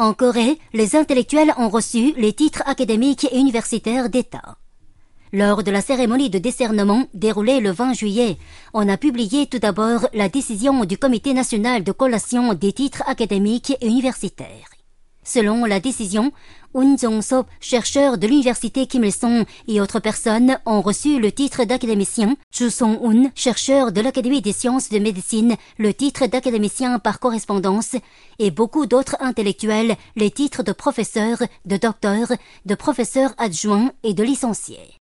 En Corée, les intellectuels ont reçu les titres académiques et universitaires d'État. Lors de la cérémonie de décernement déroulée le 20 juillet, on a publié tout d'abord la décision du Comité national de collation des titres académiques et universitaires. Selon la décision, Eun Jong-sop, chercheur de l'université Kim Il-sung et autres personnes ont reçu le titre d'académicien, Chu Song-un, chercheur de l'Académie des sciences de médecine, le titre d'académicien par correspondance, et beaucoup d'autres intellectuels les titres de professeur, de docteur, de professeur adjoint et de licencié.